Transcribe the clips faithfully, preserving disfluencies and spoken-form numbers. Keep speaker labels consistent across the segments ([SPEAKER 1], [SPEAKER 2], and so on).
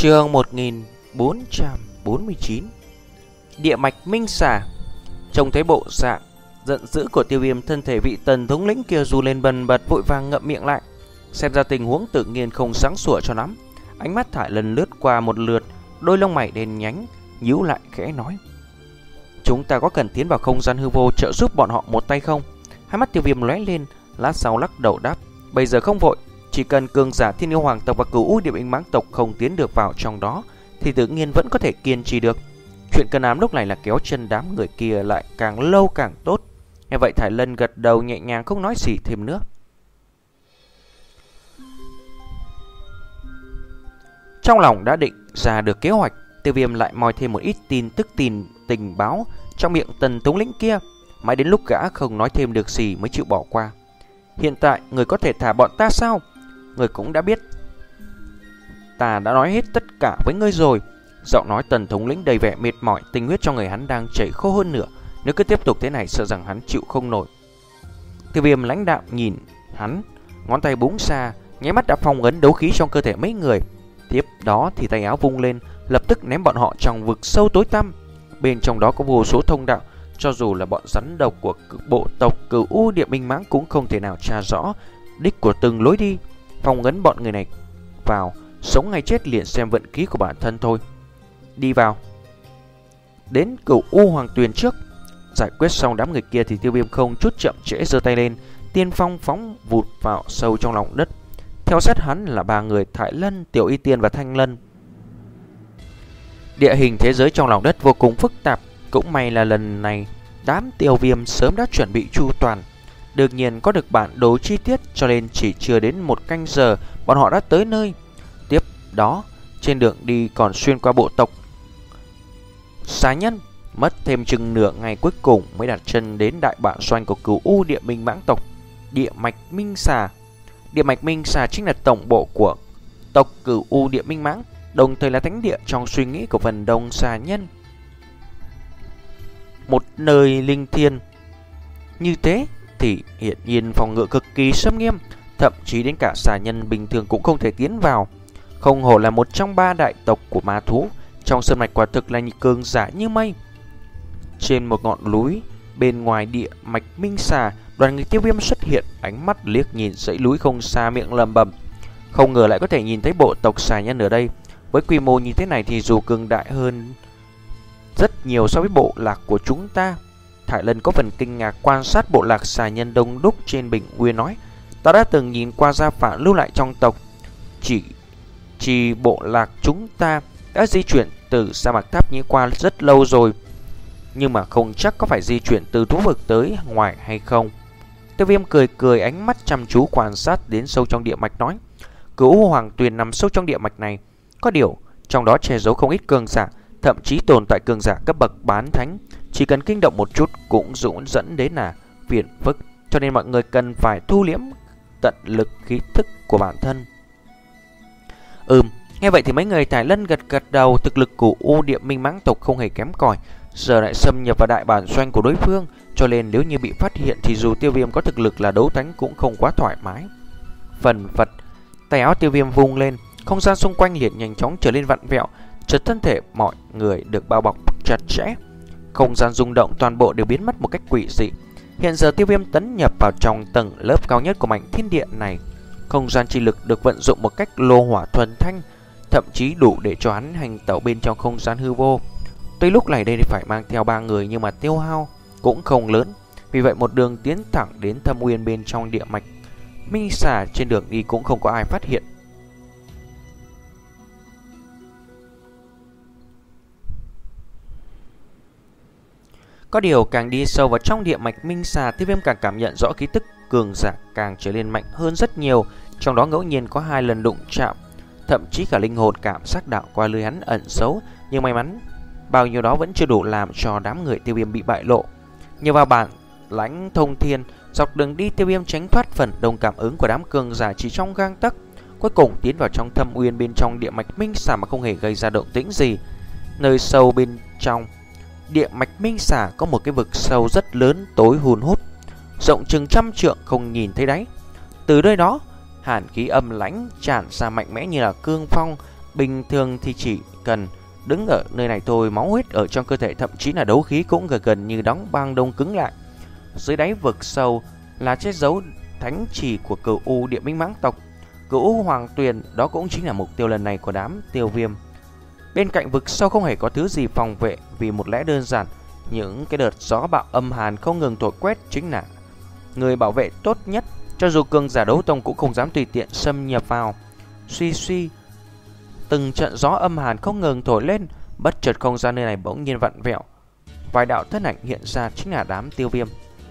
[SPEAKER 1] Chương một nghìn bốn trăm bốn mươi chín. Địa mạch minh xà. Trông thấy bộ dạng giận dữ của Tiêu Viêm, thân thể vị tần thống lĩnh kia du lên bần bật, vội vàng ngậm miệng lại. Xem ra tình huống tự nhiên không sáng sủa cho lắm. Ánh mắt Thải Lân lướt qua một lượt, đôi lông mày đen nhánh nhíu lại khẽ nói: chúng ta có cần tiến vào không gian hư vô trợ giúp bọn họ một tay không? Hai mắt Tiêu Viêm lóe lên, lát sau lắc đầu đáp: bây giờ không vội. Chỉ cần cường giả Thiên Yêu Hoàng tộc và Cửu U Địa Binh Mãng tộc không tiến được vào trong đó thì tự nhiên vẫn có thể kiên trì được. Chuyện cần làm lúc này là kéo chân đám người kia lại càng lâu càng tốt. Nghe vậy Thải Lân gật đầu nhẹ nhàng, không nói gì thêm nữa. Trong lòng đã định ra được kế hoạch, Tiêu Viêm lại moi thêm một ít tin tức tin tình báo trong miệng tần thống lĩnh kia. Mãi đến lúc gã không nói thêm được gì mới chịu bỏ qua. Hiện tại người có thể thả bọn ta sao? Người cũng đã biết ta đã nói hết tất cả với ngươi rồi. Giọng nói tần thống lĩnh đầy vẻ mệt mỏi, tinh huyết trong người hắn đang chảy khô hơn nữa. Nếu cứ tiếp tục thế này sợ rằng hắn chịu không nổi. Tiêu Viêm lãnh đạm nhìn hắn, ngón tay búng xa, nháy mắt đã phong ấn đấu khí trong cơ thể mấy người. Tiếp đó thì tay áo vung lên, lập tức ném bọn họ trong vực sâu tối tăm. Bên trong đó có vô số thông đạo, cho dù là bọn rắn độc của bộ tộc Cửu U Địa Binh Mãng cũng không thể nào tra rõ đích của từng lối đi. Phong ấn bọn người này vào, sống hay chết liền xem vận khí của bản thân thôi. Đi vào. Đến Cửu U Hoàng Tuyền trước. Giải quyết xong đám người kia thì Tiêu Viêm không chút chậm trễ giơ tay lên, tiên phong phóng vụt vào sâu trong lòng đất. Theo sát hắn là ba người Thải Lân, Tiểu Y Tiên và Thanh Lân. Địa hình thế giới trong lòng đất vô cùng phức tạp. Cũng may là lần này đám Tiêu Viêm sớm đã chuẩn bị chu toàn. Đương nhiên có được bản đồ chi tiết, cho nên chỉ chưa đến một canh giờ bọn họ đã tới nơi. Tiếp đó trên đường đi còn xuyên qua bộ tộc xà nhân. Mất thêm chừng nửa ngày cuối cùng mới đặt chân đến đại bản doanh của Cửu U Địa Binh Mãng tộc, Địa Mạch Minh Xà. Địa Mạch Minh Xà chính là tổng bộ của tộc Cửu U Địa Binh Mãng, đồng thời là thánh địa trong suy nghĩ của phần đông xà nhân. Một nơi linh thiêng như thế thì hiện nhiên phòng ngự cực kỳ nghiêm nghiêm, thậm chí đến cả xà nhân bình thường cũng không thể tiến vào. Không hổ là một trong ba đại tộc của ma thú, trong sơn mạch quả thực là cường giả như mây. Trên một ngọn núi bên ngoài địa mạch minh xà, đoàn người Tiêu Viêm xuất hiện, ánh mắt liếc nhìn dãy núi không xa, miệng lẩm bẩm: không ngờ lại có thể nhìn thấy bộ tộc xà nhân ở đây. Với quy mô như thế này thì dù cường đại hơn rất nhiều so với bộ lạc của chúng ta. Thải Lân có phần kinh ngạc quan sát bộ lạc xà nhân đông đúc trên bình nguyên, nói: ta đã từng nhìn qua gia phả lưu lại trong tộc, chỉ chỉ bộ lạc chúng ta đã di chuyển từ sa mạc Tháp Nhĩ qua rất lâu rồi, nhưng mà không chắc có phải di chuyển từ thú vực tới ngoài hay không. Tiêu Viêm cười cười, ánh mắt chăm chú quan sát đến sâu trong địa mạch, nói: Cửu Hoàng Tuyền nằm sâu trong địa mạch này, có điều trong đó che giấu không ít cường giả, thậm chí tồn tại cường giả cấp bậc bán thánh, chỉ cần kinh động một chút cũng dũng dẫn đến là phiền phức, cho nên mọi người cần phải thu liễm tận lực khí thức của bản thân. Ừm, nghe vậy thì mấy người Thải Lân gật gật đầu. Thực lực của U Địa Minh Mãng tộc không hề kém cỏi, giờ lại xâm nhập vào đại bản doanh của đối phương, cho nên nếu như bị phát hiện thì dù Tiêu Viêm có thực lực là đấu thánh cũng không quá thoải mái. Phần phật, tay áo Tiêu Viêm vung lên, không gian xung quanh liền nhanh chóng trở lên vặn vẹo, chợt thân thể mọi người được bao bọc chặt chẽ. Không gian rung động, toàn bộ đều biến mất một cách quỷ dị. Hiện giờ Tiêu Viêm tấn nhập vào trong tầng lớp cao nhất của mảnh thiên địa này. Không gian chi lực được vận dụng một cách lô hỏa thuần thanh, thậm chí đủ để cho hắn hành tẩu bên trong không gian hư vô. Tuy lúc này đây phải mang theo ba người, nhưng mà tiêu hao cũng không lớn. Vì vậy một đường tiến thẳng đến thâm nguyên bên trong địa mạch minh xà. Trên đường đi cũng không có ai phát hiện. Có điều càng đi sâu vào trong địa mạch minh xà, Tiêu Viêm càng cảm nhận rõ khí tức cường giả càng trở nên mạnh hơn rất nhiều. Trong đó ngẫu nhiên có hai lần đụng chạm, thậm chí cả linh hồn cảm giác đạo qua lưới hắn ẩn giấu, nhưng may mắn bao nhiêu đó vẫn chưa đủ làm cho đám người Tiêu Viêm bị bại lộ. Nhờ vào bản lãnh thông thiên, dọc đường đi Tiêu Viêm tránh thoát phần đông cảm ứng của đám cường giả chỉ trong gang tấc, cuối cùng tiến vào trong thâm uyên bên trong địa mạch minh xà mà không hề gây ra động tĩnh gì. Nơi sâu bên trong địa mạch minh xà có một cái vực sâu rất lớn, tối hun hút, rộng chừng trăm trượng không nhìn thấy đáy. Từ nơi đó hàn khí âm lãnh tràn ra mạnh mẽ như là cương phong, Bình thường thì chỉ cần đứng ở nơi này thôi, máu huyết ở trong cơ thể thậm chí là đấu khí cũng gần gần như đóng băng đông cứng lại. Dưới đáy vực sâu là che giấu thánh trì của Cửu U Địa Minh Mãng tộc. Cửu U Hoàng Tuyền, đó cũng chính là mục tiêu lần này của đám Tiêu Viêm. Bên cạnh vực sâu không hề có thứ gì phòng vệ, vì một lẽ đơn giản, những cái đợt gió bạo âm hàn không ngừng thổi quét chính là người bảo vệ tốt nhất. Cho dù cường giả đấu tông cũng không dám tùy tiện xâm nhập vào. Suy suy, từng trận gió âm hàn không ngừng thổi lên, bất chợt không gian nơi này bỗng nhiên vặn vẹo. Vài đạo thân ảnh hiện ra chính là đám Tiêu Viêm.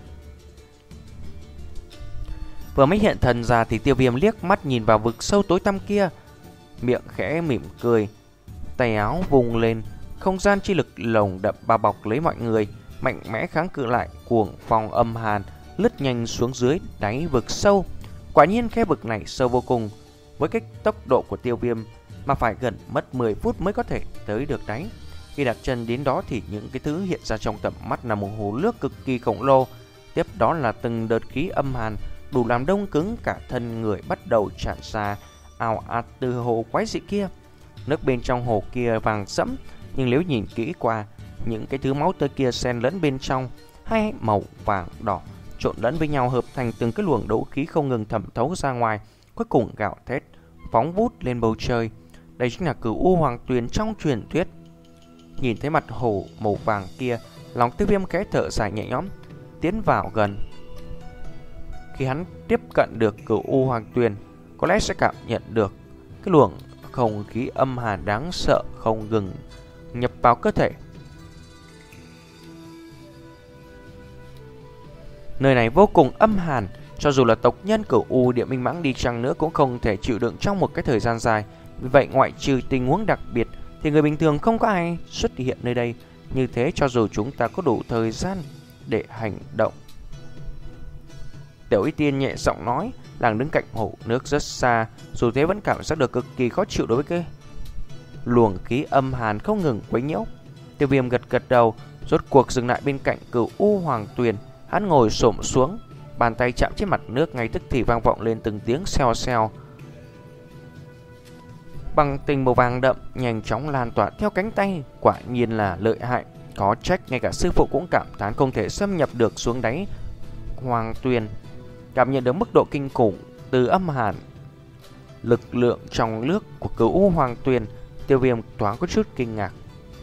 [SPEAKER 1] Vừa mới hiện thần ra thì Tiêu Viêm liếc mắt nhìn vào vực sâu tối tăm kia, miệng khẽ mỉm cười, tay áo vùng lên, không gian chi lực lồng đậm bao bọc lấy mọi người, mạnh mẽ kháng cự lại cuồng phong âm hàn, lướt nhanh xuống dưới đáy vực sâu. Quả nhiên khe vực này sâu vô cùng, với cái tốc độ của Tiêu Viêm mà phải gần mất mười phút mới có thể tới được đáy. Khi đặt chân đến đó thì những cái thứ hiện ra trong tầm mắt là một hồ nước cực kỳ khổng lồ, tiếp đó là từng đợt khí âm hàn đủ làm đông cứng cả thân người bắt đầu tràn ra ào ạt từ hồ quái dị kia. Nước bên trong hồ kia vàng sẫm, nhưng nếu nhìn kỹ qua, những cái thứ máu tươi kia xen lẫn bên trong, hai màu vàng đỏ trộn lẫn với nhau hợp thành từng cái luồng đấu khí không ngừng thẩm thấu ra ngoài, cuối cùng gào thét phóng vút lên bầu trời. Đây chính là Cửu U Hoàng Tuyền trong truyền thuyết. Nhìn thấy mặt hồ màu vàng kia, lòng Tiêu Viêm khẽ thở dài nhẹ nhõm, tiến vào gần. Khi hắn tiếp cận được Cửu U Hoàng Tuyền, có lẽ sẽ cảm nhận được cái luồng không khí âm hàn đáng sợ không ngừng nhập vào cơ thể. Nơi này vô cùng âm hàn, cho dù là tộc nhân Cửu U Địa Minh Mãng đi chăng nữa cũng không thể chịu đựng trong một cái thời gian dài. Vì vậy ngoại trừ tình huống đặc biệt thì người bình thường không có ai xuất hiện nơi đây. Như thế cho dù chúng ta có đủ thời gian để hành động. Tiểu Y Tiên nhẹ giọng nói, đang đứng cạnh hồ nước rất xa, dù thế vẫn cảm giác được cực kỳ khó chịu đối với cái luồng khí âm hàn không ngừng quấy nhiễu. Tiêu Viêm gật gật đầu, rốt cuộc dừng lại bên cạnh Cửu U Hoàng Tuyền. Hắn ngồi xổm xuống, bàn tay chạm trên mặt nước, ngay tức thì vang vọng lên từng tiếng xèo xèo. Bằng tinh màu vàng đậm nhanh chóng lan tỏa theo cánh tay, quả nhiên là lợi hại. Có trách ngay cả sư phụ cũng cảm thán không thể xâm nhập được xuống đáy Hoàng Tuyền. Cảm nhận được mức độ kinh khủng từ âm hàn lực lượng trong nước của Cửu U Hoàng Tuyền, Tiêu Viêm thoáng có chút kinh ngạc.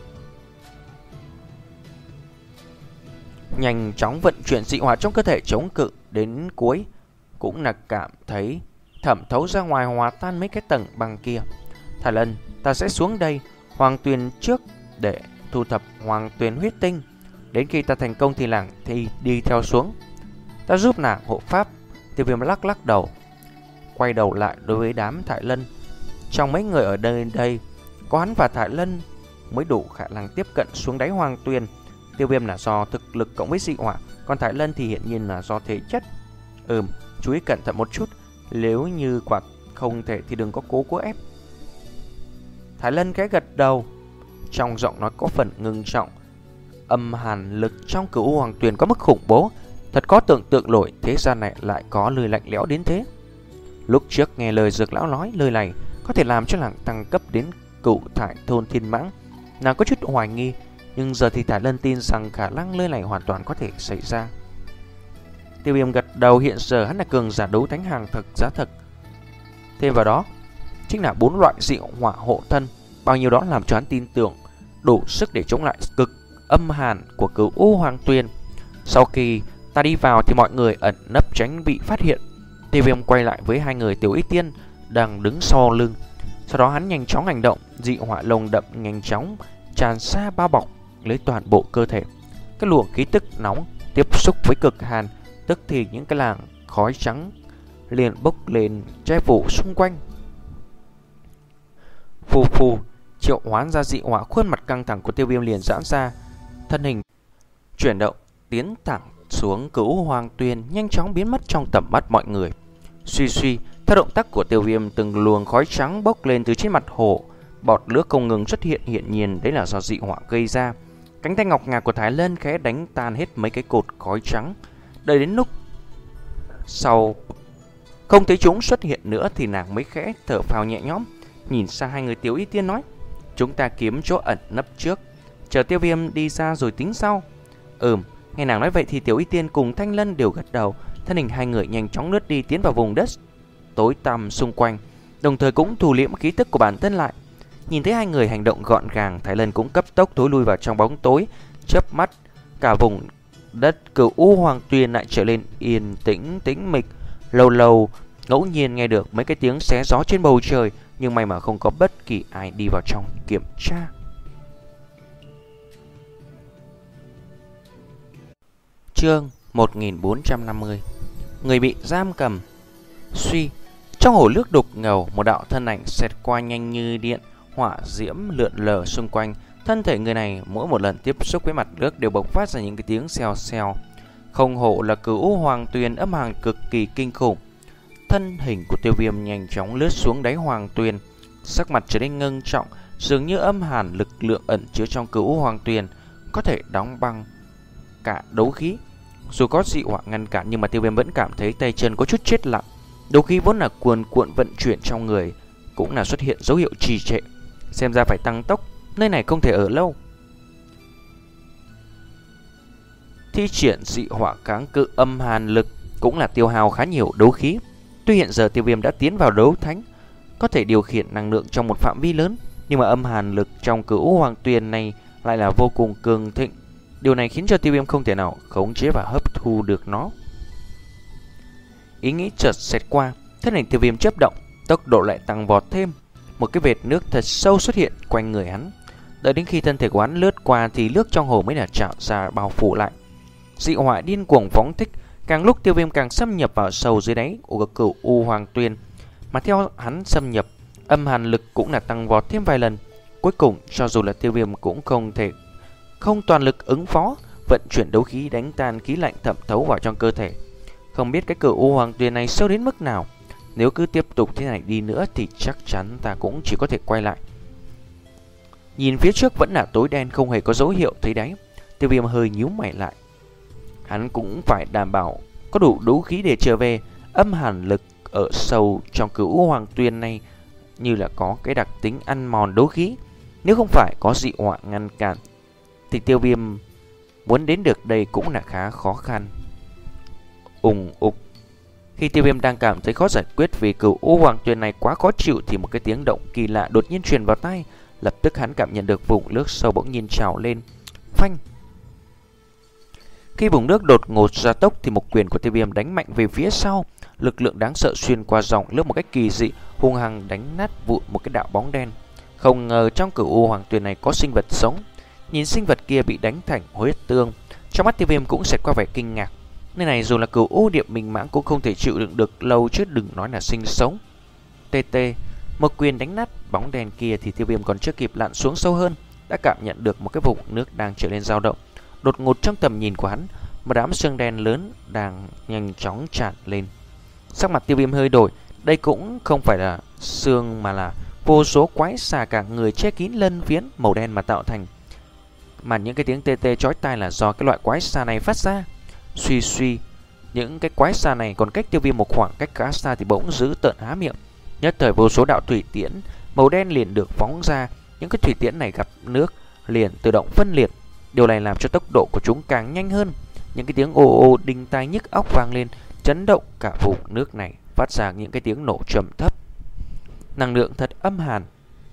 [SPEAKER 1] Nhanh chóng vận chuyển dị hỏa trong cơ thể chống cự đến cuối, cũng là cảm thấy thẩm thấu ra ngoài hòa tan mấy cái tầng băng kia. Thải Lân, ta sẽ xuống đây Hoàng Tuyền trước để thu thập Hoàng Tuyền huyết tinh. Đến khi ta thành công thì làng thì đi theo xuống. Ta giúp nàng hộ pháp. Tiêu Viêm lắc lắc đầu, quay đầu lại đối với đám Thải Lân. Trong mấy người ở đây đây, có hắn và Thải Lân mới đủ khả năng tiếp cận xuống đáy Hoàng Tuyền. Tiêu Viêm là do thực lực cộng với dị hỏa, còn Thải Lân thì hiện nhiên là do thể chất. Ừm, chú ý cẩn thận một chút, nếu như quả không thể thì đừng có cố cố ép. Thải Lân khẽ gật đầu, trong giọng nói có phần ngưng trọng. Âm hàn lực trong Cửu U Hoàng Tuyền có mức khủng bố, thật có tưởng tượng nổi thế gian này lại có lời lạnh lẽo đến thế. Lúc trước nghe lời Dược lão nói lời này có thể làm cho nàng tăng cấp đến Cửu Thải Thôn Thiên Mãng, nàng có chút hoài nghi, nhưng giờ thì Thải Lân tin rằng khả năng lời này hoàn toàn có thể xảy ra. Tiêu Viêm gật đầu, hiện giờ hắn là cường giả đấu thánh hàng thực giá thực. Thêm vào đó chính là bốn loại dị hỏa hộ thân, bao nhiêu đó làm cho hắn tin tưởng đủ sức để chống lại cực âm hàn của Cửu U Hoàng Tuyền. Sau khi ta đi vào thì mọi người ẩn nấp tránh bị phát hiện. Tiêu Viêm quay lại với hai người Tiểu Y Tiên đang đứng sau lưng. Sau đó hắn nhanh chóng hành động, dị hỏa lồng đậm nhanh chóng tràn xa bao bọc lấy toàn bộ cơ thể. Cái luồng khí tức nóng tiếp xúc với cực hàn, tức thì những cái làn khói trắng liền bốc lên che phủ xung quanh. Phù phù, triệu hoán ra dị hỏa, khuôn mặt căng thẳng của Tiêu Viêm liền giãn ra, thân hình chuyển động tiến thẳng xuống Cửu Hoàng Tuyền, nhanh chóng biến mất trong tầm mắt mọi người. Suy suy, theo động tác của Tiêu Viêm, từng luồng khói trắng bốc lên từ trên mặt hồ, bọt nước không ngừng xuất hiện, hiển nhiên đấy là do dị hỏa gây ra. Cánh tay ngọc ngà của Thái Lân khẽ đánh tan hết mấy cái cột khói trắng. Đợi đến lúc sau không thấy chúng xuất hiện nữa thì nàng mới khẽ thở phào nhẹ nhõm. Nhìn sang hai người Tiểu Y Tiên nói, chúng ta kiếm chỗ ẩn nấp trước, chờ Tiêu Viêm đi ra rồi tính sau. Ừm, nghe nàng nói vậy thì Tiểu Y Tiên cùng Thanh Lân đều gật đầu. Thân hình hai người nhanh chóng lướt đi, tiến vào vùng đất tối tăm xung quanh, đồng thời cũng thu liễm khí tức của bản thân lại. Nhìn thấy hai người hành động gọn gàng, Thái Lân cũng cấp tốc thối lui vào trong bóng tối. Chớp mắt, cả vùng đất Cửu U Hoàng Tuyền lại trở lên yên tĩnh tĩnh mịch. Lâu lâu ngẫu nhiên nghe được mấy cái tiếng xé gió trên bầu trời, nhưng may mà không có bất kỳ ai đi vào trong kiểm tra. Chương một nghìn bốn trăm năm mươi. Người bị giam cầm. Suy, trong hồ nước đục ngầu, một đạo thân ảnh xẹt qua nhanh như điện, hỏa diễm lượn lờ xung quanh. Thân thể người này mỗi một lần tiếp xúc với mặt nước đều bộc phát ra những cái tiếng xèo xèo. Không hộ là Cửu Hoàng Tuyền âm hàn cực kỳ kinh khủng. Thân hình của Tiêu Viêm nhanh chóng lướt xuống đáy Hoàng Tuyền, sắc mặt trở nên ngưng trọng, dường như âm hàn lực lượng ẩn chứa trong Cửu Hoàng Tuyền có thể đóng băng cả đấu khí. Dù có dị hỏa ngăn cản nhưng mà Tiêu Viêm vẫn cảm thấy tay chân có chút chết lặng. Đấu khí vốn là cuồn cuộn vận chuyển trong người cũng là xuất hiện dấu hiệu trì trệ, xem ra phải tăng tốc, nơi này không thể ở lâu. Thi triển dị hỏa kháng cự âm hàn lực cũng là tiêu hao khá nhiều đấu khí. Tuy hiện giờ Tiêu Viêm đã tiến vào đấu thánh, có thể điều khiển năng lượng trong một phạm vi lớn, nhưng mà âm hàn lực trong Cửu Hoàng Tuyền này lại là vô cùng cường thịnh. Điều này khiến cho Tiêu Viêm không thể nào khống chế và hấp thu được nó. Ý nghĩ chợt xẹt qua, thân hình Tiêu Viêm chớp động, tốc độ lại tăng vọt thêm. Một cái vệt nước thật sâu xuất hiện quanh người hắn. Đợi đến khi thân thể của hắn lướt qua thì nước trong hồ mới là trào ra bao phủ lại. Dị hỏa điên cuồng phóng thích, càng lúc Tiêu Viêm càng xâm nhập vào sâu dưới đáy của Cửu U Hoàng Tuyền. Mà theo hắn xâm nhập, âm hàn lực cũng là tăng vọt thêm vài lần. Cuối cùng, cho dù là Tiêu Viêm cũng không thể không toàn lực ứng phó, vận chuyển đấu khí đánh tan khí lạnh thẩm thấu vào trong cơ thể. Không biết cái Cửu U Hoàng Tuyền này sâu đến mức nào. Nếu cứ tiếp tục thế này đi nữa thì chắc chắn ta cũng chỉ có thể quay lại. Nhìn phía trước vẫn là tối đen, không hề có dấu hiệu thấy đáy. Tiêu Viêm hơi nhíu mày lại. Hắn cũng phải đảm bảo có đủ đấu khí để trở về. Âm hàn lực ở sâu trong Cửu Hoàng Tuyền này như là có cái đặc tính ăn mòn đấu khí. Nếu không phải có dị hỏa ngăn cản thì Tiêu Viêm muốn đến được đây cũng là khá khó khăn. Ùng ục. Khi Tiêu Viêm đang cảm thấy khó giải quyết vì Cửu U Hoàng Tuyền này quá khó chịu thì một cái tiếng động kỳ lạ đột nhiên truyền vào tai. Lập tức hắn cảm nhận được vùng nước sâu bỗng nhiên trào lên. Phanh. Khi vùng nước đột ngột gia tốc thì một quyền của Tiêu Viêm đánh mạnh về phía sau. Lực lượng đáng sợ xuyên qua dòng nước một cách kỳ dị, hung hăng đánh nát vụn một cái đạo bóng đen. Không ngờ trong Cửu U Hoàng Tuyền này có sinh vật sống. Nhìn sinh vật kia bị đánh thành huyết tương, trong mắt Tiêu Viêm cũng xẹt qua vẻ kinh ngạc. Nơi này dù là Cửu U Điệp Minh Mãng cũng không thể chịu đựng được lâu chứ đừng nói là sinh sống. Tê tê, một quyền đánh nát bóng đen kia thì Tiêu Viêm còn chưa kịp lặn xuống sâu hơn, đã cảm nhận được một cái vùng nước đang trở lên dao động. Đột ngột trong tầm nhìn của hắn, một đám sương đen lớn đang nhanh chóng tràn lên. Sắc mặt Tiêu Viêm hơi đổi, đây cũng không phải là sương mà là vô số quái xà cả người che kín lân phiến màu đen mà tạo thành. Mà những cái tiếng tê tê chói tai là do cái loại quái xà này phát ra. Suy suy, những cái quái xà này còn cách Tiêu Viêm một khoảng cách khá xa thì bỗng giữ tợn há miệng. Nhất thời vô số đạo thủy tiễn màu đen liền được phóng ra. Những cái thủy tiễn này gặp nước liền tự động phân liệt. Điều này làm cho tốc độ của chúng càng nhanh hơn. Những cái tiếng ồ ồ đinh tai nhức óc vang lên, chấn động cả vùng nước này, phát ra những cái tiếng nổ trầm thấp. Năng lượng thật âm hàn.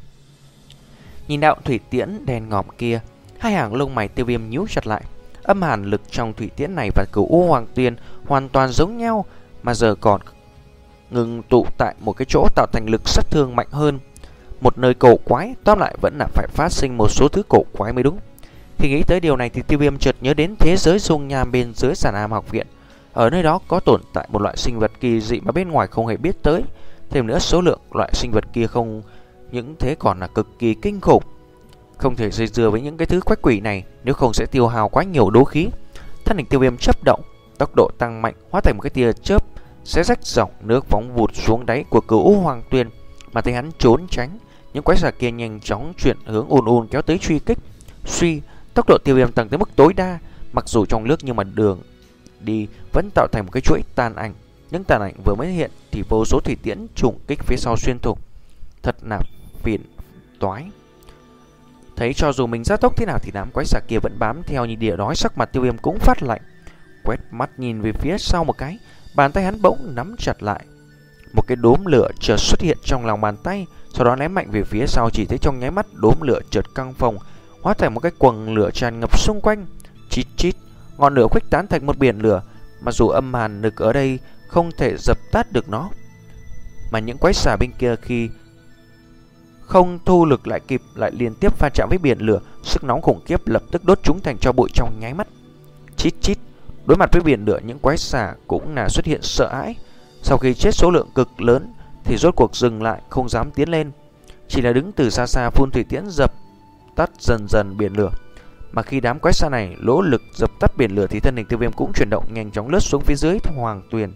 [SPEAKER 1] Nhìn đạo thủy tiễn đen ngòm kia, hai hàng lông mày Tiêu Viêm nhíu chặt lại. Âm hàn lực trong thủy tiễn này và Cửu U Hoàng Tuyền hoàn toàn giống nhau, mà giờ còn ngừng tụ tại một cái chỗ tạo thành lực sát thương mạnh hơn. Một nơi cổ quái, tóm lại vẫn là phải phát sinh một số thứ cổ quái mới đúng. Khi nghĩ tới điều này thì Tiêu Viêm chợt nhớ đến thế giới dung nham bên dưới Giản Nam học viện. Ở nơi đó có tồn tại một loại sinh vật kỳ dị mà bên ngoài không hề biết tới. Thêm nữa số lượng loại sinh vật kia không những thế còn là cực kỳ kinh khủng. Không thể dây dưa với những cái thứ quái quỷ này, nếu không sẽ tiêu hao quá nhiều đấu khí. Thân hình Tiêu Viêm chớp động, tốc độ tăng mạnh, hóa thành một cái tia chớp xé rách dòng nước phóng vụt xuống đáy của Cửu Hoàng Tuyền. Mà thấy hắn trốn tránh, những quái xà kia nhanh chóng chuyển hướng ùn ùn kéo tới truy kích. Suy, tốc độ Tiêu Viêm tăng tới mức tối đa, mặc dù trong nước nhưng mà đường đi vẫn tạo thành một cái chuỗi tàn ảnh. Những tàn ảnh vừa mới hiện thì vô số thủy tiễn trùng kích phía sau xuyên thủng. Thật là phiền toái. Thấy cho dù mình gia tốc thế nào thì đám quái xà kia vẫn bám theo như đỉa đói, sắc mặt Tiêu Viêm cũng phát lạnh. Quét mắt nhìn về phía sau một cái, bàn tay hắn bỗng nắm chặt lại. Một cái đốm lửa chợt xuất hiện trong lòng bàn tay, sau đó ném mạnh về phía sau. Chỉ thấy trong nháy mắt đốm lửa chợt căng phồng, hóa thành một cái quầng lửa tràn ngập xung quanh. Chít chít, ngọn lửa khuếch tán thành một biển lửa, mà dù âm hàn nực ở đây không thể dập tắt được nó. Mà những quái xà bên kia khi không thu lực lại kịp, lại liên tiếp va chạm với biển lửa, sức nóng khủng khiếp lập tức đốt chúng thành tro bụi trong nháy mắt. Chít chít, đối mặt với biển lửa, những quái xà cũng là xuất hiện sợ hãi. Sau khi chết số lượng cực lớn thì rốt cuộc dừng lại, không dám tiến lên, chỉ là đứng từ xa xa phun thủy tiễn dập tắt dần dần biển lửa. Mà khi đám quái xà này nỗ lực dập tắt biển lửa thì thân hình Tiêu Viêm cũng chuyển động nhanh chóng lướt xuống phía dưới Hoàng Tuyền.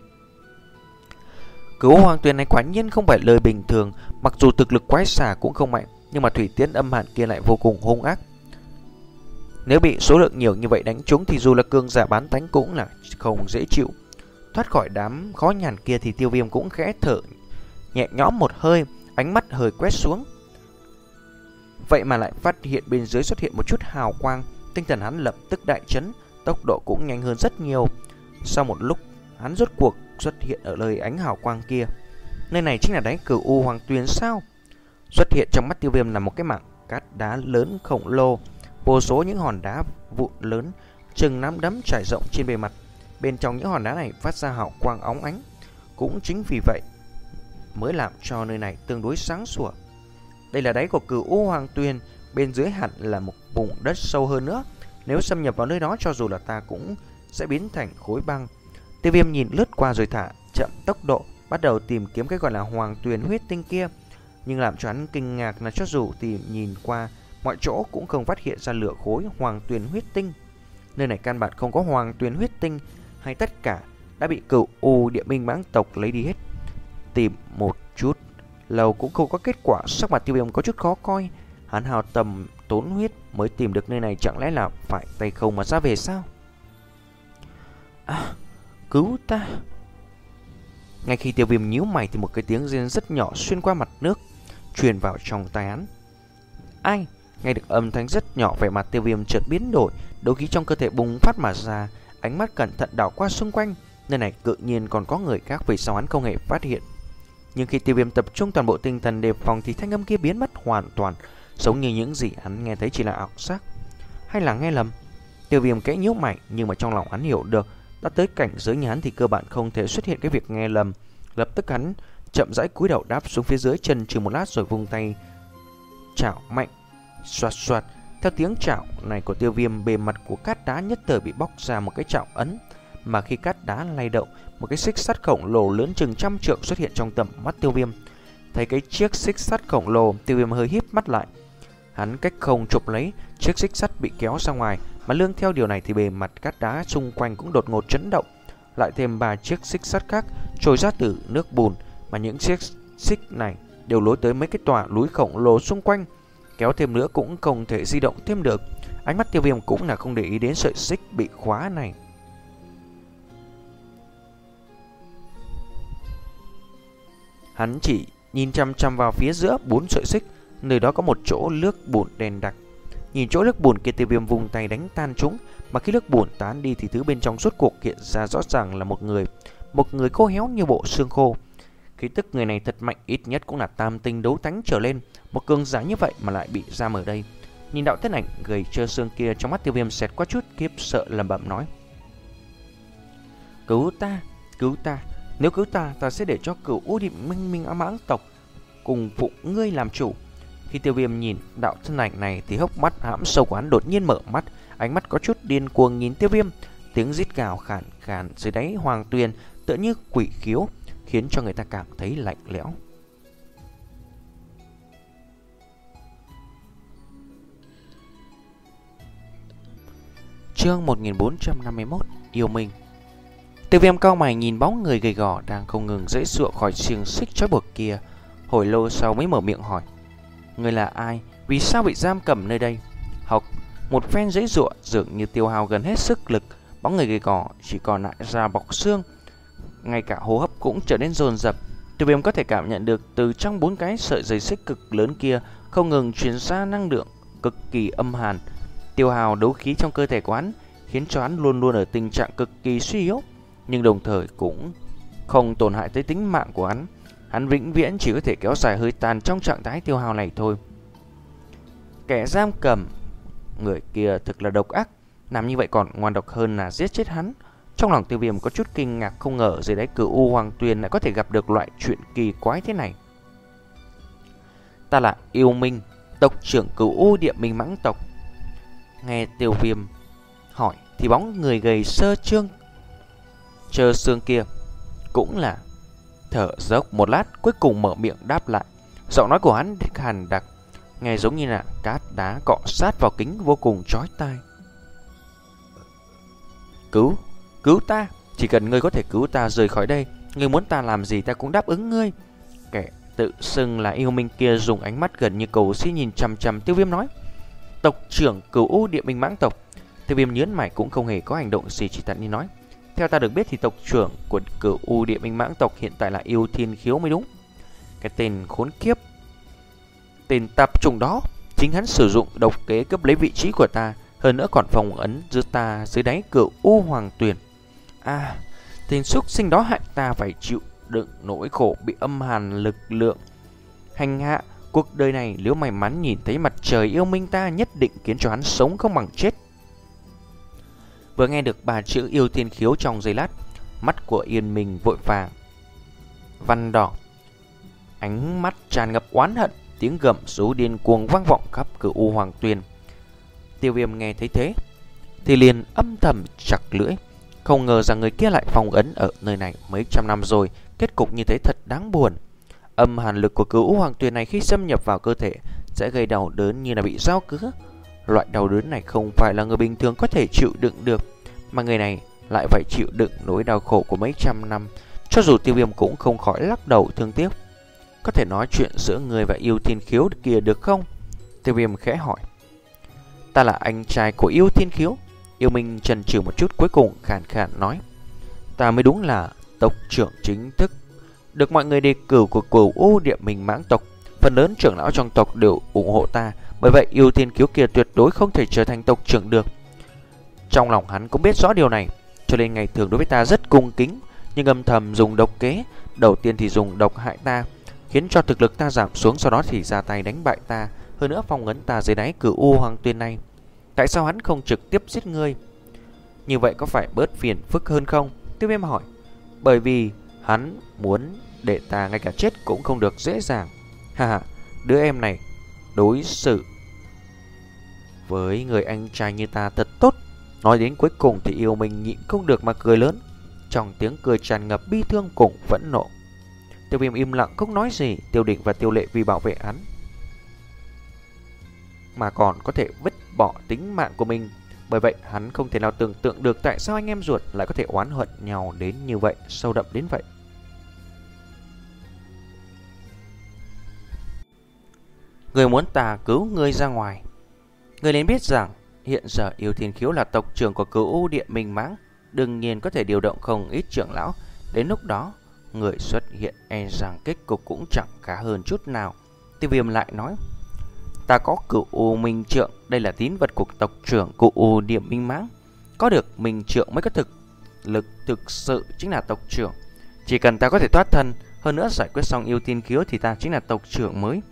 [SPEAKER 1] Cứu Hoàng Tuyền này quả nhiên không phải lời bình thường, mặc dù thực lực quái xà cũng không mạnh, nhưng mà thủy tiễn âm hàn kia lại vô cùng hung ác. Nếu bị số lượng nhiều như vậy đánh trúng thì dù là cường giả bán tánh cũng là không dễ chịu. Thoát khỏi đám khó nhằn kia thì Tiêu Viêm cũng khẽ thở nhẹ nhõm một hơi, ánh mắt hơi quét xuống. Vậy mà lại phát hiện bên dưới xuất hiện một chút hào quang, tinh thần hắn lập tức đại chấn, tốc độ cũng nhanh hơn rất nhiều. Sau một lúc, hắn rốt cuộc xuất hiện ở nơi ánh hào quang kia. Nơi này chính là đáy Cửu U Hoàng Tuyền sao? Xuất hiện trong mắt Tiêu Viêm là một cái mảng cát đá lớn khổng lồ, vô số những hòn đá vụn lớn chừng nắm đấm trải rộng trên bề mặt. Bên trong những hòn đá này phát ra hào quang óng ánh. Cũng chính vì vậy mới làm cho nơi này tương đối sáng sủa. Đây là đáy của Cửu U Hoàng Tuyền, bên dưới hẳn là một vùng đất sâu hơn nữa. Nếu xâm nhập vào nơi đó cho dù là ta cũng sẽ biến thành khối băng. Tiêu Viêm nhìn lướt qua rồi thả chậm tốc độ, bắt đầu tìm kiếm cái gọi là Hoàng Tuyền huyết tinh kia. Nhưng làm cho hắn kinh ngạc là cho dù tìm nhìn qua mọi chỗ cũng không phát hiện ra lửa khối Hoàng Tuyền huyết tinh. Nơi này căn bản không có Hoàng Tuyền huyết tinh, hay tất cả đã bị Cửu U Địa Minh mãng tộc lấy đi hết. Tìm một chút lâu cũng không có kết quả, sắc mặt Tiêu Viêm có chút khó coi. Hắn hao tầm tốn huyết mới tìm được nơi này, chẳng lẽ là phải tay không mà ra về sao? À, cứu ta! Ngay khi Tiêu Viêm nhíu mày thì một cái tiếng rên rất nhỏ xuyên qua mặt nước truyền vào trong tai hắn. Ai? Nghe được âm thanh rất nhỏ, vẻ mặt Tiêu Viêm chợt biến đổi, đấu khí trong cơ thể bùng phát mà ra, ánh mắt cẩn thận đảo qua xung quanh. Nơi này tự nhiên còn có người khác, vì sao hắn không hề phát hiện? Nhưng khi Tiêu Viêm tập trung toàn bộ tinh thần đề phòng thì thanh âm kia biến mất hoàn toàn, giống như những gì hắn nghe thấy chỉ là ảo giác, hay là nghe lầm. Tiêu Viêm kẽ nhíu mày, nhưng mà trong lòng hắn hiểu được, đã tới cảnh giới như hắn thì cơ bản không thể xuất hiện cái việc nghe lầm. Lập tức hắn chậm rãi cúi đầu đáp xuống phía dưới chân chừng một lát rồi vung tay chảo mạnh, xoạt xoạt. Theo tiếng chảo này của Tiêu Viêm, bề mặt của cát đá nhất thời bị bóc ra một cái chảo ấn. Mà khi cát đá lay động, một cái xích sắt khổng lồ lớn chừng trăm trượng xuất hiện trong tầm mắt Tiêu Viêm. Thấy cái chiếc xích sắt khổng lồ, Tiêu Viêm hơi híp mắt lại. Hắn cách không chụp lấy, chiếc xích sắt bị kéo ra ngoài, mà lương theo điều này thì bề mặt cát đá xung quanh cũng đột ngột chấn động. Lại thêm ba chiếc xích sắt khác trồi ra từ nước bùn, mà những chiếc xích này đều lối tới mấy cái tòa núi khổng lồ xung quanh. Kéo thêm nữa cũng không thể di động thêm được. Ánh mắt Tiêu Viêm cũng là không để ý đến sợi xích bị khóa này. Hắn chỉ nhìn chăm chăm vào phía giữa bốn sợi xích, nơi đó có một chỗ nước bùn đen đặc. Nhìn chỗ nước bùn kia, Tiêu Viêm vùng tay đánh tan chúng, mà khi nước bùn tán đi thì thứ bên trong rốt cuộc hiện ra rõ ràng là một người, một người khô héo như bộ xương khô. Khí tức người này thật mạnh, ít nhất cũng là tam tinh đấu thánh trở lên, một cường giả như vậy mà lại bị giam ở đây. Nhìn đạo thân ảnh gầy trơ xương kia, trong mắt Tiêu Viêm xẹt qua chút kiếp sợ, lẩm bẩm nói: "Cứu ta, cứu ta! Nếu cứu ta, ta sẽ để cho Cửu U Địa Minh Minh mãng tộc cùng phụng ngươi làm chủ." Khi Tiêu Viêm nhìn đạo thân ảnh này thì hốc mắt hãm sâu của hắn đột nhiên mở mắt, ánh mắt có chút điên cuồng nhìn Tiêu Viêm. Tiếng rít gào khàn khàn dưới đáy Hoàng Tuyền tựa như quỷ khiếu, khiến cho người ta cảm thấy lạnh lẽo. Chương một nghìn bốn trăm năm mươi mốt: Yêu Minh. Tiêu Viêm cau mày nhìn bóng người gầy gò đang không ngừng giãy giụa khỏi xiềng xích trói buộc kia, hồi lâu sau mới mở miệng hỏi: "Ngươi là ai? Vì sao bị giam cầm nơi đây?" Học một phen giãy giụa dường như tiêu hao gần hết sức lực, bóng người gầy gò chỉ còn lại da bọc xương, ngay cả hô hấp cũng trở nên dồn dập. Tiêu Viêm có thể cảm nhận được từ trong bốn cái sợi dây xích cực lớn kia không ngừng truyền ra năng lượng cực kỳ âm hàn, tiêu hao đấu khí trong cơ thể của hắn, khiến cho hắn luôn luôn ở tình trạng cực kỳ suy yếu, nhưng đồng thời cũng không tổn hại tới tính mạng của hắn. Hắn vĩnh viễn chỉ có thể kéo dài hơi tàn trong trạng thái tiêu hao này thôi. Kẻ giam cầm người kia thực là độc ác, làm như vậy còn ngoan độc hơn là giết chết hắn. Trong lòng Tiêu Viêm có chút kinh ngạc, không ngờ dưới đáy Cửu U Hoàng Tuyền lại có thể gặp được loại chuyện kỳ quái thế này. Ta là Yêu Minh, tộc trưởng Cửu U Địa Minh Mãng tộc. Nghe Tiêu Viêm hỏi thì bóng người gầy sơ trương Trơ xương kia cũng là thở dốc một lát, cuối cùng mở miệng đáp lại. Giọng nói của hắn hàn đặc, nghe giống như là cát đá cọ sát vào kính, vô cùng chói tai. Cứu, cứu ta, chỉ cần ngươi có thể cứu ta rời khỏi đây, ngươi muốn ta làm gì ta cũng đáp ứng ngươi. Kẻ tự xưng là Yêu Minh kia dùng ánh mắt gần như cầu xin nhìn chằm chằm Tiêu Viêm nói. Tộc trưởng Cửu U Địa Minh Mãng tộc. Tiêu Viêm nhớn mày cũng không hề có hành động gì, chỉ thản nhiên nói. Theo ta được biết thì tộc trưởng của Cửu U Địa Minh Mãng tộc hiện tại là Yêu Thiên Khiếu mới đúng. Cái tên khốn kiếp, tên tạp chủng đó, chính hắn sử dụng độc kế cướp lấy vị trí của ta, hơn nữa còn phong ấn giữa ta dưới đáy Cửu U Hoàng Tuyền. À, tên súc sinh đó hại ta phải chịu đựng nỗi khổ bị âm hàn lực lượng hành hạ. Cuộc đời này nếu may mắn nhìn thấy mặt trời yêu minh ta, nhất định khiến cho hắn sống không bằng chết. Vừa nghe được ba chữ Yêu Thiên Khiếu trong giây lát, mắt của Yên Minh vội vàng văn đỏ, ánh mắt tràn ngập oán hận, tiếng gầm rú điên cuồng vang vọng khắp Cửu U Hoàng Tuyền. Tiêu Viêm nghe thấy thế thì liền âm thầm chặt lưỡi, không ngờ rằng người kia lại phong ấn ở nơi này mấy trăm năm rồi, kết cục như thế thật đáng buồn. Âm hàn lực của Cửu U Hoàng Tuyền này khi xâm nhập vào cơ thể sẽ gây đau đớn như là bị dao cứa. Loại đau đớn này không phải là người bình thường có thể chịu đựng được, mà người này lại phải chịu đựng nỗi đau khổ của mấy trăm năm. Cho dù Tiêu Viêm cũng không khỏi lắc đầu thương tiếc. Có thể nói chuyện giữa người và Yêu Thiên Khiếu kia được không? Tiêu Viêm khẽ hỏi. Ta là anh trai của Yêu Thiên Khiếu. Yêu Minh chần chừ một chút, cuối cùng khàn khàn nói. Ta mới đúng là tộc trưởng chính thức được mọi người đề cử của Cửu U Địa Minh Mãng tộc. Phần lớn trưởng lão trong tộc đều ủng hộ ta, bởi vậy Yêu Thiên Khiếu kia tuyệt đối không thể trở thành tộc trưởng được. Trong lòng hắn cũng biết rõ điều này, cho nên ngày thường đối với ta rất cung kính, nhưng âm thầm dùng độc kế. Đầu tiên thì dùng độc hại ta, khiến cho thực lực ta giảm xuống, sau đó thì ra tay đánh bại ta, hơn nữa phong ấn ta dưới đáy Cửu U Hoàng Tuyền này. Tại sao hắn không trực tiếp giết ngươi? Như vậy có phải bớt phiền phức hơn không? Tiêu Viêm hỏi. Bởi vì hắn muốn để ta ngay cả chết cũng không được dễ dàng. Ha ha, đứa em này đối xử với người anh trai như ta thật tốt. Nói đến cuối cùng thì Yêu Minh nhịn không được mà cười lớn, trong tiếng cười tràn ngập bi thương cùng phẫn nộ. Tiêu Viêm im lặng không nói gì. Tiêu Định và Tiêu Lệ vì bảo vệ hắn mà còn có thể vứt bỏ tính mạng của mình. Bởi vậy hắn không thể nào tưởng tượng được tại sao anh em ruột lại có thể oán hận nhau đến như vậy, sâu đậm đến vậy. Người muốn ta cứu ngươi ra ngoài. Người nên biết rằng hiện giờ Yêu Thiên Khiếu là tộc trưởng của Cửu U Địa Minh Mãng, đương nhiên có thể điều động không ít trưởng lão. Đến lúc đó người xuất hiện e rằng kết cục cũng chẳng khá hơn chút nào. Tiêu Viêm lại nói. Ta có Cửu U Minh Trượng, đây là tín vật của tộc trưởng Cửu U Địa Minh Mãng. Có được Minh Trượng mới có thực lực thực sự chính là tộc trưởng. Chỉ cần ta có thể thoát thân, hơn nữa giải quyết xong Yêu Thiên Khiếu thì ta chính là tộc trưởng mới.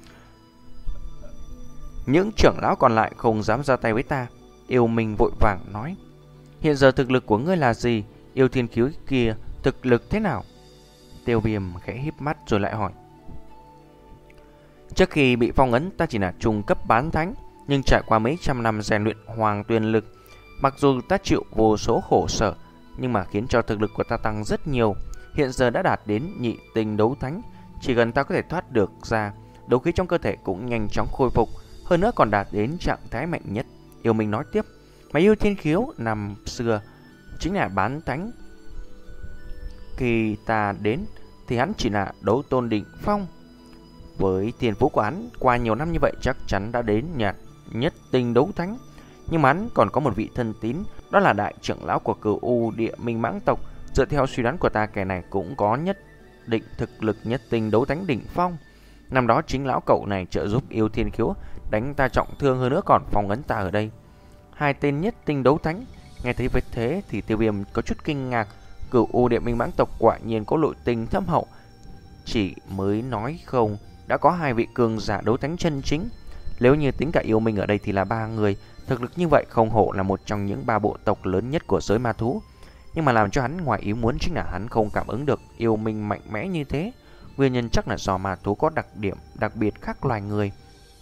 [SPEAKER 1] Những trưởng lão còn lại không dám ra tay với ta. Yêu Minh vội vàng nói. Hiện giờ thực lực của ngươi là gì? Yêu Thiên Khiếu kia thực lực thế nào? Tiêu Viêm khẽ híp mắt rồi lại hỏi. Trước khi bị phong ấn ta chỉ là trung cấp bán thánh, nhưng trải qua mấy trăm năm rèn luyện hoàng tuyền lực, mặc dù ta chịu vô số khổ sở, nhưng mà khiến cho thực lực của ta tăng rất nhiều. Hiện giờ đã đạt đến nhị tinh đấu thánh. Chỉ cần ta có thể thoát được ra, đấu khí trong cơ thể cũng nhanh chóng khôi phục, hơn nữa còn đạt đến trạng thái mạnh nhất. Yêu Minh nói tiếp. Mà Yêu Thiên Khiếu năm xưa chính là bán thánh. Khi ta đến thì hắn chỉ là đấu tôn đỉnh phong. Với tiền phú của hắn qua nhiều năm như vậy chắc chắn đã đến nhạt nhất tinh đấu thánh. Nhưng mà hắn còn có một vị thân tín, đó là đại trưởng lão của Cửu U Địa Minh Mãng tộc. Dựa theo suy đoán của ta, kẻ này cũng có nhất định thực lực nhất tinh đấu thánh đỉnh phong. Năm đó chính lão cậu này trợ giúp Yêu Thiên Khiếu đánh ta trọng thương, hơn nữa còn phong ấn ta ở đây. Hai tên nhất tinh đấu thánh. Nghe thấy vậy thế thì Tiêu Viêm có chút kinh ngạc. Cửu U Địa Minh mãng tộc quả nhiên có nội tình thâm hậu. Chỉ mới nói không đã có hai vị cường giả đấu thánh chân chính. Nếu như tính cả Yêu Minh ở đây thì là ba người. Thực lực như vậy không hổ là một trong những ba bộ tộc lớn nhất của giới ma thú. Nhưng mà làm cho hắn ngoài ý muốn chính là hắn không cảm ứng được Yêu Minh mạnh mẽ như thế. Nguyên nhân chắc là do ma thú có đặc điểm đặc biệt khác loài người.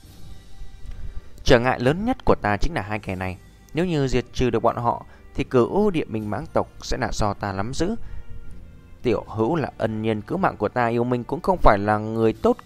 [SPEAKER 1] Trở ngại lớn nhất của ta chính là hai kẻ này. Nếu như diệt trừ được bọn họ thì Cửu U Địa Minh mãng tộc sẽ là do ta nắm giữ. Tiểu hữu là ân nhân cứu mạng của ta, Yêu Minh cũng không phải là người tốt,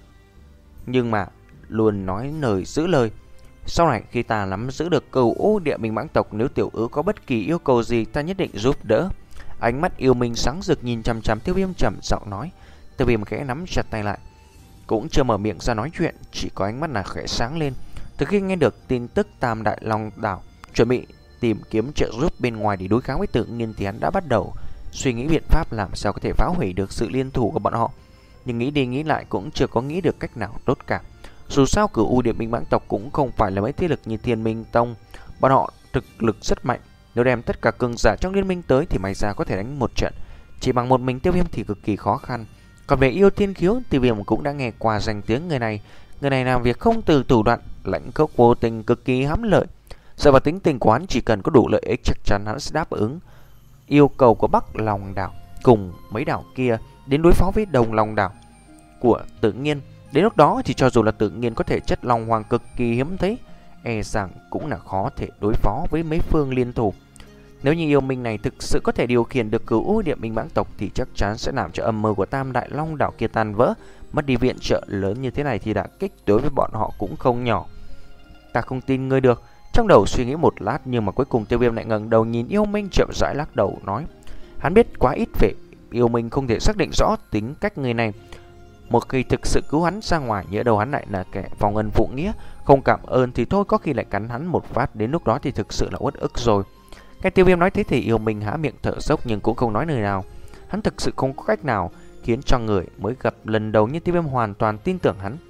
[SPEAKER 1] nhưng mà luôn nói lời giữ lời. Sau này khi ta nắm giữ được Cửu U Địa Minh mãng tộc, nếu tiểu hữu có bất kỳ yêu cầu gì ta nhất định giúp đỡ. Ánh mắt Yêu Minh sáng rực nhìn chằm chằm Tiêu Viêm, trầm giọng nói. Tiêu Viêm khẽ nắm chặt tay lại, cũng chưa mở miệng ra nói chuyện, chỉ có ánh mắt là khẽ sáng lên. Từ khi nghe được tin tức Tam Đại Long Đảo chuẩn bị tìm kiếm trợ giúp bên ngoài để đối kháng với Tự Nhiên thì hắn đã bắt đầu suy nghĩ biện pháp làm sao có thể phá hủy được sự liên thủ của bọn họ. Nhưng nghĩ đi nghĩ lại cũng chưa có nghĩ được cách nào tốt cả. Dù sao Cửu U Địa Minh mãng tộc cũng không phải là mấy thế lực như Thiên Minh Tông. Bọn họ thực lực rất mạnh, nếu đem tất cả cường giả trong liên minh tới thì may ra có thể đánh một trận. Chỉ bằng một mình Tiêu Viêm thì cực kỳ khó khăn. Còn về Yêu Thiên Khiếu, Tiêu Viêm cũng đã nghe qua danh tiếng người này. Người này làm việc không từ thủ đoạn, lãnh khốc vô tình, cực kỳ hám lợi. Dựa vào tính tình của hắn, chỉ cần có đủ lợi ích chắc chắn hắn sẽ đáp ứng yêu cầu của Bắc Long Đảo cùng mấy đảo kia đến đối phó với Đồng Long Đảo của Tự Nhiên. Đến lúc đó thì cho dù là Tự Nhiên có thể chất Long Hoàng cực kỳ hiếm thấy, e rằng cũng là khó thể đối phó với mấy phương liên thủ. Nếu như Yêu Minh này thực sự có thể điều khiển được Cửu U Địa Minh mãng tộc thì chắc chắn sẽ làm cho âm mưu của Tam Đại Long Đảo kia tan vỡ. Mất đi viện trợ lớn như thế này thì đả kích đối với bọn họ cũng không nhỏ. Ta không tin ngươi được. Trong đầu suy nghĩ một lát, nhưng mà cuối cùng Tiêu Viêm lại ngẩng đầu nhìn Yêu Minh, chậm rãi lắc đầu nói. Hắn biết quá ít về Yêu Minh, không thể xác định rõ tính cách người này. Một khi thực sự cứu hắn ra ngoài, nhớ đầu hắn lại là kẻ vòng ân phụ nghĩa, không cảm ơn thì thôi có khi lại cắn hắn một phát, đến lúc đó thì thực sự là uất ức rồi. Nghe Tiêu Viêm nói thế thì Yêu Minh há miệng thở dốc nhưng cũng không nói lời nào. Hắn thực sự không có cách nào khiến cho người mới gặp lần đầu như Tiêu Viêm hoàn toàn tin tưởng hắn.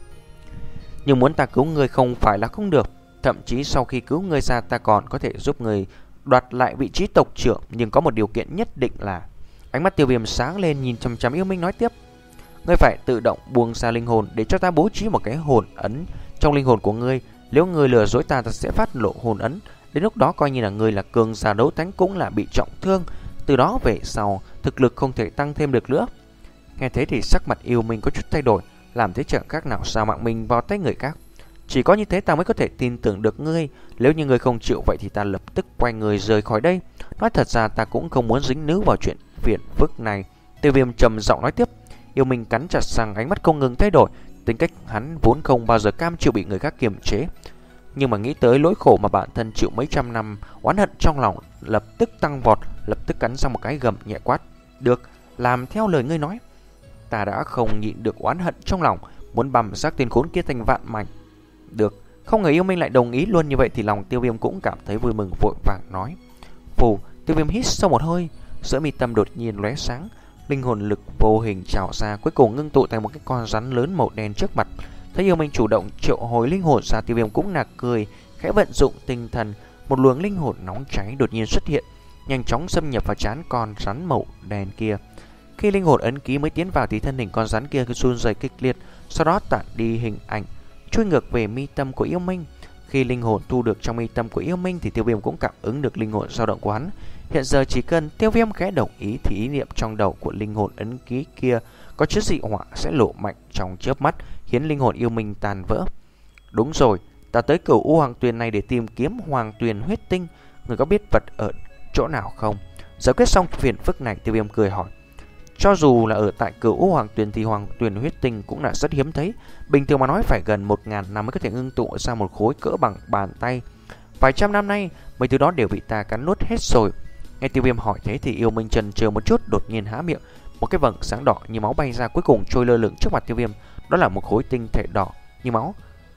[SPEAKER 1] Nhưng muốn ta cứu người không phải là không được. Thậm chí sau khi cứu người ra ta còn có thể giúp người đoạt lại vị trí tộc trưởng. Nhưng có một điều kiện nhất định là... Ánh mắt Tiêu Viêm sáng lên nhìn chằm chằm Yêu Minh nói tiếp. Ngươi phải tự động buông ra linh hồn để cho ta bố trí một cái hồn ấn trong linh hồn của ngươi. Nếu ngươi lừa dối ta, ta sẽ phát lộ hồn ấn. Đến lúc đó coi như là ngươi là cường giả đấu thánh cũng là bị trọng thương. Từ đó về sau thực lực không thể tăng thêm được nữa. Nghe thế thì sắc mặt Yêu Minh có chút thay đổi. Làm thế chẳng khác nào sao mạng mình vào tay người khác. Chỉ có như thế ta mới có thể tin tưởng được ngươi. Nếu như ngươi không chịu vậy thì ta lập tức quay người rời khỏi đây. Nói thật ra ta cũng không muốn dính níu vào chuyện phiền phức này. Tiêu Viêm trầm giọng nói tiếp. Yêu Minh cắn chặt răng, ánh mắt không ngừng thay đổi. Tính cách hắn vốn không bao giờ cam chịu bị người khác kiềm chế, nhưng mà nghĩ tới nỗi khổ mà bản thân chịu mấy trăm năm, oán hận trong lòng lập tức tăng vọt, lập tức cắn ra một cái gầm nhẹ quát. Được, làm theo lời ngươi nói. Ta đã không nhịn được oán hận trong lòng, muốn bầm xác tên khốn kia thành vạn mảnh. Được, không ngờ Yêu Minh lại đồng ý luôn như vậy thì lòng Tiêu Viêm cũng cảm thấy vui mừng, vội vàng nói. Phù, Tiêu Viêm hít sâu một hơi, giữa mi tâm đột nhiên lóe sáng, linh hồn lực vô hình trào ra, cuối cùng ngưng tụ thành một cái con rắn lớn màu đen trước mặt. Thấy Yêu Minh chủ động triệu hồi linh hồn ra, Tiêu Viêm cũng nạc cười, khẽ vận dụng tinh thần, một luồng linh hồn nóng cháy đột nhiên xuất hiện, nhanh chóng xâm nhập vào trán con rắn màu đen kia. Khi linh hồn ấn ký mới tiến vào thì thân hình con rắn kia cứ run rẩy kịch liệt, sau đó tản đi hình ảnh, chui ngược về mi tâm của Yêu Minh. Khi linh hồn thu được trong mi tâm của Yêu Minh thì Tiêu Viêm cũng cảm ứng được linh hồn dao động của hắn. Hiện giờ chỉ cần Tiêu Viêm khẽ đồng ý thì ý niệm trong đầu của linh hồn ấn ký kia có chứa dị hỏa sẽ lộ mạnh trong chớp mắt, khiến linh hồn Yêu Minh tan vỡ. Đúng rồi, ta tới Cửu U Hoàng Tuyền này để tìm kiếm Hoàng Tuyền huyết tinh, người có biết vật ở chỗ nào không? Giải quyết xong phiền phức này, Tiêu Viêm cười hỏi. Cho dù là ở tại Cửu U Hoàng Tuyền thì Hoàng Tuyền huyết tinh cũng là rất hiếm thấy. Bình thường mà nói phải gần một ngàn năm mới có thể ngưng tụ ra một khối cỡ bằng bàn tay. Vài trăm năm nay, mấy thứ đó đều bị ta cắn nuốt hết rồi. Nghe Tiêu Viêm hỏi thế thì Yêu Minh chần chừ một chút, đột nhiên há miệng, một cái vầng sáng đỏ như máu bay ra, cuối cùng trôi lơ lửng trước mặt Tiêu Viêm. Đó là một khối tinh thể đỏ như máu,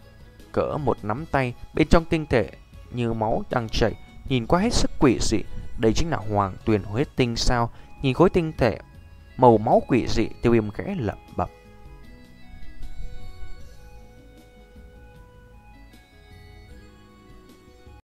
[SPEAKER 1] cỡ một nắm tay, bên trong tinh thể như máu đang chảy, nhìn qua hết sức quỷ dị. Đây chính là Hoàng Tuyền huyết tinh sao? Nhìn khối tinh thể màu máu quỷ dị. Tiêu Viêm khẽ lẩm bẩm.